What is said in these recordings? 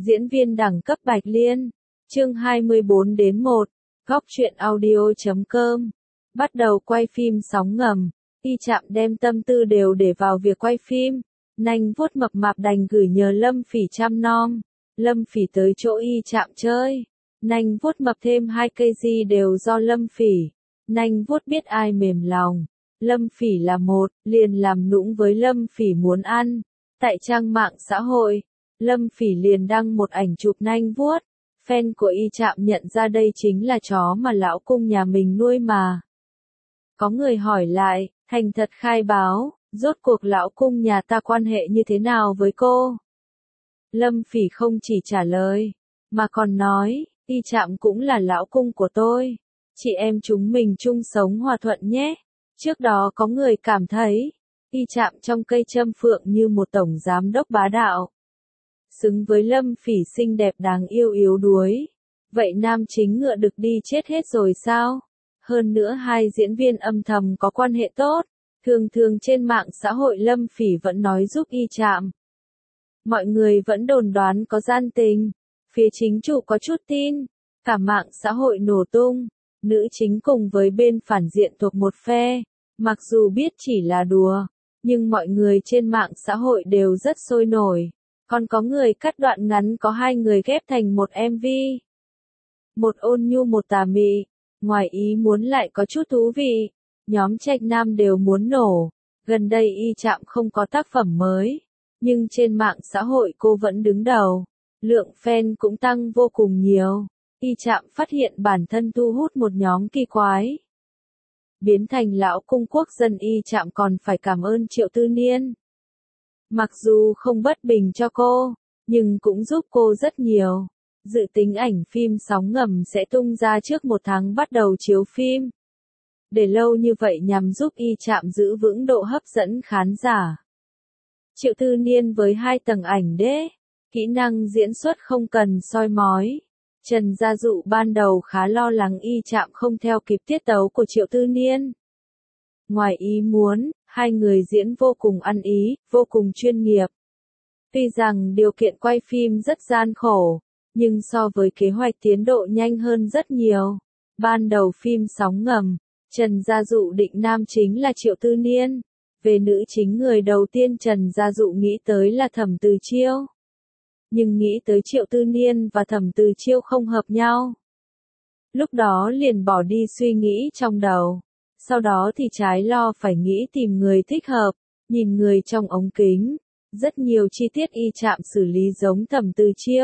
Diễn viên đẳng cấp Bạch Liên. Chương 24-1. Góc truyện audio.com. Bắt đầu quay phim Sóng Ngầm. Y Trạm đem tâm tư đều để vào việc quay phim. Nanh vuốt mập mạp đành gửi nhờ Lâm Phỉ chăm nom. Lâm Phỉ tới chỗ Y Trạm chơi. Nanh vuốt mập thêm 2 cây di đều do Lâm Phỉ. Nanh vuốt biết ai mềm lòng. Lâm Phỉ là một, liền làm nũng với Lâm Phỉ muốn ăn. Tại trang mạng xã hội, Lâm Phỉ liền đăng một ảnh chụp nanh vuốt. Fan của Y Trạm nhận ra đây chính là chó mà lão cung nhà mình nuôi mà. Có người hỏi lại, thành thật khai báo, rốt cuộc lão cung nhà ta quan hệ như thế nào với cô? Lâm Phỉ không chỉ trả lời, mà còn nói, Y Trạm cũng là lão cung của tôi. Chị em chúng mình chung sống hòa thuận nhé. Trước đó có người cảm thấy, Y Trạm trong cây châm phượng như một tổng giám đốc bá đạo. Xứng với Lâm Phỉ xinh đẹp đáng yêu yếu đuối. Vậy nam chính ngựa đực đi chết hết rồi sao? Hơn nữa hai diễn viên âm thầm có quan hệ tốt. Thường thường trên mạng xã hội Lâm Phỉ vẫn nói giúp Y Trạm. Mọi người vẫn đồn đoán có gian tình. Phía chính chủ có chút tin. Cả mạng xã hội nổ tung. Nữ chính cùng với bên phản diện thuộc một phe. Mặc dù biết chỉ là đùa, nhưng mọi người trên mạng xã hội đều rất sôi nổi. Còn có người cắt đoạn ngắn có hai người ghép thành một MV. Một ôn nhu một tà mị, ngoài ý muốn lại có chút thú vị. Nhóm Trạch Nam đều muốn nổ. Gần đây Y Trạm không có tác phẩm mới, nhưng trên mạng xã hội cô vẫn đứng đầu. Lượng fan cũng tăng vô cùng nhiều. Y Trạm phát hiện bản thân thu hút một nhóm kỳ quái. Biến thành lão cung quốc dân Y Trạm còn phải cảm ơn Triệu Tư Niên. Mặc dù không bất bình cho cô, nhưng cũng giúp cô rất nhiều. Dự tính ảnh phim Sóng Ngầm sẽ tung ra trước 1 tháng bắt đầu chiếu phim. Để lâu như vậy nhằm giúp Y Trạm giữ vững độ hấp dẫn khán giả. Triệu Tư Niên với 2 tầng ảnh đế, kỹ năng diễn xuất không cần soi mói. Trần Gia Dụ ban đầu khá lo lắng Y Trạm không theo kịp tiết tấu của Triệu Tư Niên. Ngoài ý muốn, hai người diễn vô cùng ăn ý, vô cùng chuyên nghiệp. Tuy rằng điều kiện quay phim rất gian khổ, nhưng so với kế hoạch tiến độ nhanh hơn rất nhiều. Ban đầu phim Sóng Ngầm, Trần Gia Dụ định nam chính là Triệu Tư Niên. Về nữ chính người đầu tiên Trần Gia Dụ nghĩ tới là Thẩm Từ Chiêu. Nhưng nghĩ tới Triệu Tư Niên và Thẩm Từ Chiêu không hợp nhau. Lúc đó liền bỏ đi suy nghĩ trong đầu. Sau đó thì trái lo phải nghĩ tìm người thích hợp, nhìn người trong ống kính. Rất nhiều chi tiết Y Trạm xử lý giống Thẩm Từ Chiêu.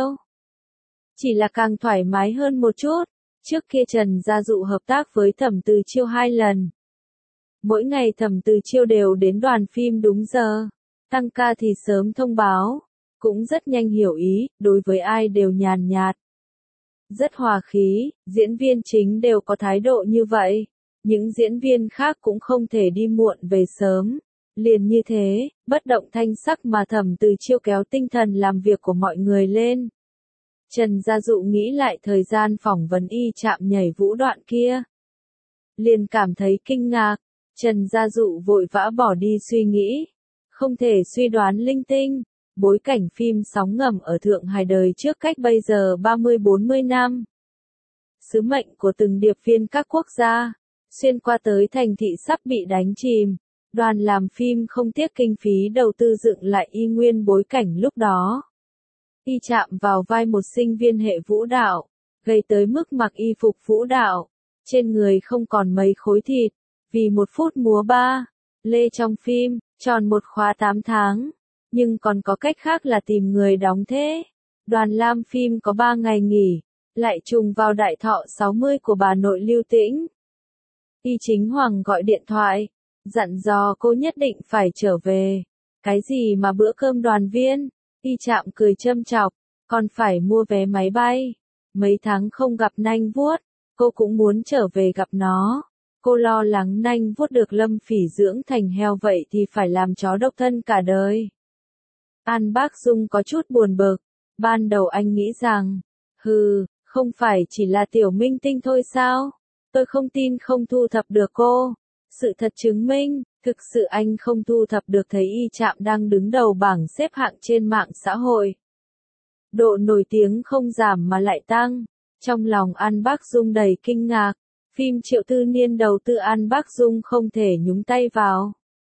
Chỉ là càng thoải mái hơn một chút. Trước kia Trần Gia Dụ hợp tác với Thẩm Từ Chiêu 2 lần. Mỗi ngày Thẩm Từ Chiêu đều đến đoàn phim đúng giờ. Tăng ca thì sớm thông báo. Cũng rất nhanh hiểu ý, đối với ai đều nhàn nhạt. Rất hòa khí, diễn viên chính đều có thái độ như vậy. Những diễn viên khác cũng không thể đi muộn về sớm. Liền như thế, bất động thanh sắc mà Thẩm Từ Chiêu kéo tinh thần làm việc của mọi người lên. Trần Gia Dụ nghĩ lại thời gian phỏng vấn Y Trạm nhảy vũ đoạn kia. Liền cảm thấy kinh ngạc. Trần Gia Dụ vội vã bỏ đi suy nghĩ. Không thể suy đoán linh tinh. Bối cảnh phim Sóng Ngầm ở Thượng Hải đời trước cách bây giờ 30-40 năm. Sứ mệnh của từng điệp viên các quốc gia, xuyên qua tới thành thị sắp bị đánh chìm. Đoàn làm phim không tiếc kinh phí đầu tư dựng lại y nguyên bối cảnh lúc đó. Y Trạm vào vai một sinh viên hệ vũ đạo, gây tới mức mặc y phục vũ đạo. Trên người không còn mấy khối thịt, vì 1 phút múa ba lê trong phim, tròn một khóa 8 tháng. Nhưng còn có cách khác là tìm người đóng thế. Đoàn làm phim có 3 ngày nghỉ, lại trùng vào đại thọ 60 của bà nội Lưu Tĩnh. Y Chính Hoàng gọi điện thoại, dặn dò cô nhất định phải trở về. Cái gì mà bữa cơm đoàn viên? Y Trạm cười châm chọc, còn phải mua vé máy bay. Mấy tháng không gặp nanh vuốt, cô cũng muốn trở về gặp nó. Cô lo lắng nanh vuốt được Lâm Phỉ dưỡng thành heo vậy thì phải làm chó độc thân cả đời. An Bác Dung có chút buồn bực. Ban đầu anh nghĩ rằng, không phải chỉ là tiểu minh tinh thôi sao? Tôi không tin không thu thập được cô. Sự thật chứng minh, thực sự anh không thu thập được thấy Y Trạm đang đứng đầu bảng xếp hạng trên mạng xã hội. độ nổi tiếng không giảm mà lại tăng. Trong lòng An Bác Dung đầy kinh ngạc, phim Triệu Tư Niên đầu tư An Bác Dung không thể nhúng tay vào.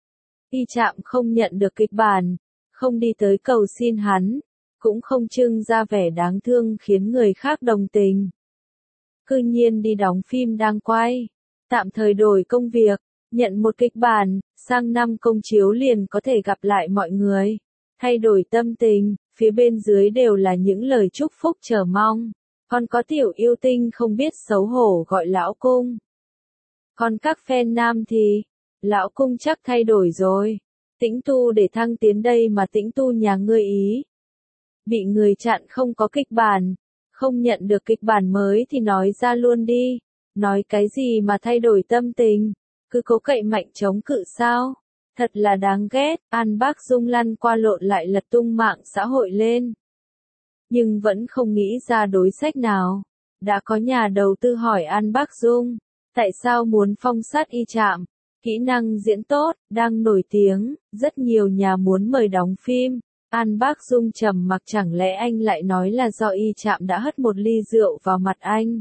Y Trạm không nhận được kịch bản, không đi tới cầu xin hắn, cũng không trưng ra vẻ đáng thương khiến người khác đồng tình. Cư nhiên đi đóng phim đang quay, tạm thời đổi công việc, nhận một kịch bản, sang năm công chiếu liền có thể gặp lại mọi người. Thay đổi tâm tình, phía bên dưới đều là những lời chúc phúc chờ mong. Còn có tiểu yêu tinh không biết xấu hổ gọi lão cung. Còn các fan nam thì, lão cung chắc thay đổi rồi. Tĩnh tu để thăng tiến đây mà Tĩnh tu nhà ngươi ý. Bị người chặn không có kịch bản, không nhận được kịch bản mới thì nói ra luôn đi. Nói cái gì mà thay đổi tâm tình, cứ cố cậy mạnh chống cự sao? Thật là đáng ghét. An Bác Dung lăn qua lộn lại lật tung mạng xã hội lên. Nhưng vẫn không nghĩ ra đối sách nào. Đã có nhà đầu tư hỏi An Bác Dung, tại sao muốn phong sát Y Trạm? Kỹ năng diễn tốt, đang nổi tiếng, rất nhiều nhà muốn mời đóng phim. An Bác Dung trầm mặc, chẳng lẽ anh lại nói là do Y Trạm đã hất một ly rượu vào mặt anh?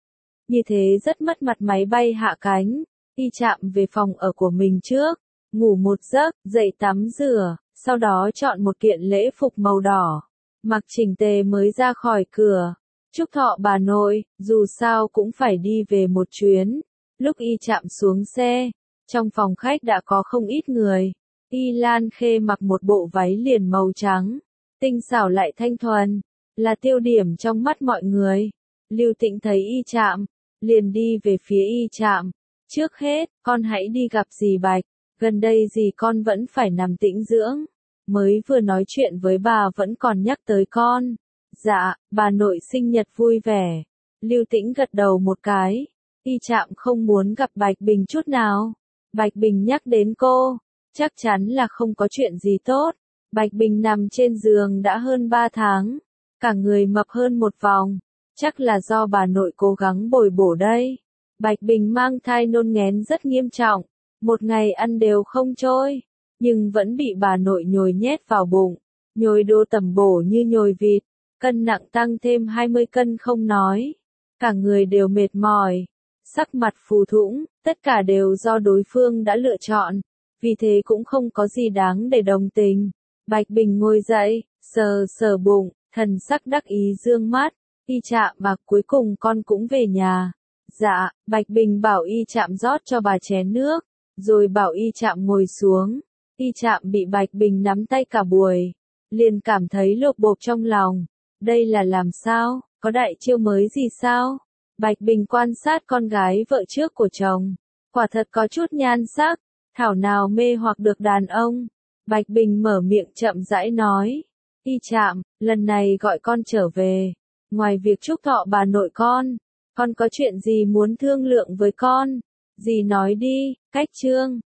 Như thế rất mất mặt. Máy bay hạ cánh, Y Trạm về phòng ở của mình trước, ngủ một giấc, dậy tắm rửa, sau đó chọn một kiện lễ phục màu đỏ, mặc chỉnh tề mới ra khỏi cửa. Chúc thọ bà nội, dù sao cũng phải đi về một chuyến. Lúc Y Trạm xuống xe, trong phòng khách đã có không ít người. Y Lan Khê mặc một bộ váy liền màu trắng, tinh xảo lại thanh thuần, là tiêu điểm trong mắt mọi người. Lưu Tĩnh thấy Y Trạm, liền đi về phía Y Trạm. Trước hết, con hãy đi gặp dì Bạch, gần đây dì con vẫn phải nằm tĩnh dưỡng. Mới vừa nói chuyện với bà vẫn còn nhắc tới con. Dạ, bà nội sinh nhật vui vẻ. Lưu Tĩnh gật đầu một cái. Y Trạm không muốn gặp Bạch Bình chút nào. Bạch Bình nhắc đến cô, chắc chắn là không có chuyện gì tốt. Bạch Bình nằm trên giường đã hơn 3 tháng, cả người mập hơn một vòng. Chắc là do bà nội cố gắng bồi bổ đây. Bạch Bình mang thai nôn nghén rất nghiêm trọng, một ngày ăn đều không trôi, nhưng vẫn bị bà nội nhồi nhét vào bụng, nhồi đồ tẩm bổ như nhồi vịt, cân nặng tăng thêm 20 cân không nói, cả người đều mệt mỏi, sắc mặt phù thủng, tất cả đều do đối phương đã lựa chọn, vì thế cũng không có gì đáng để đồng tình. Bạch Bình ngồi dậy, sờ sờ bụng, thần sắc đắc ý dương mắt. Y Trạm mà cuối cùng con cũng về nhà. Dạ, Bạch Bình bảo Y Trạm rót cho bà chén nước, rồi bảo Y Trạm ngồi xuống. Y Trạm bị Bạch Bình nắm tay cả buổi, liền cảm thấy lột bột trong lòng. Đây là làm sao, có đại chiêu mới gì sao? Bạch Bình quan sát con gái vợ trước của chồng, quả thật có chút nhan sắc, thảo nào mê hoặc được đàn ông. Bạch Bình mở miệng chậm rãi nói, Y Trạm, lần này gọi con trở về, ngoài việc chúc thọ bà nội con có chuyện gì muốn thương lượng với con? Dì nói đi. Cách chương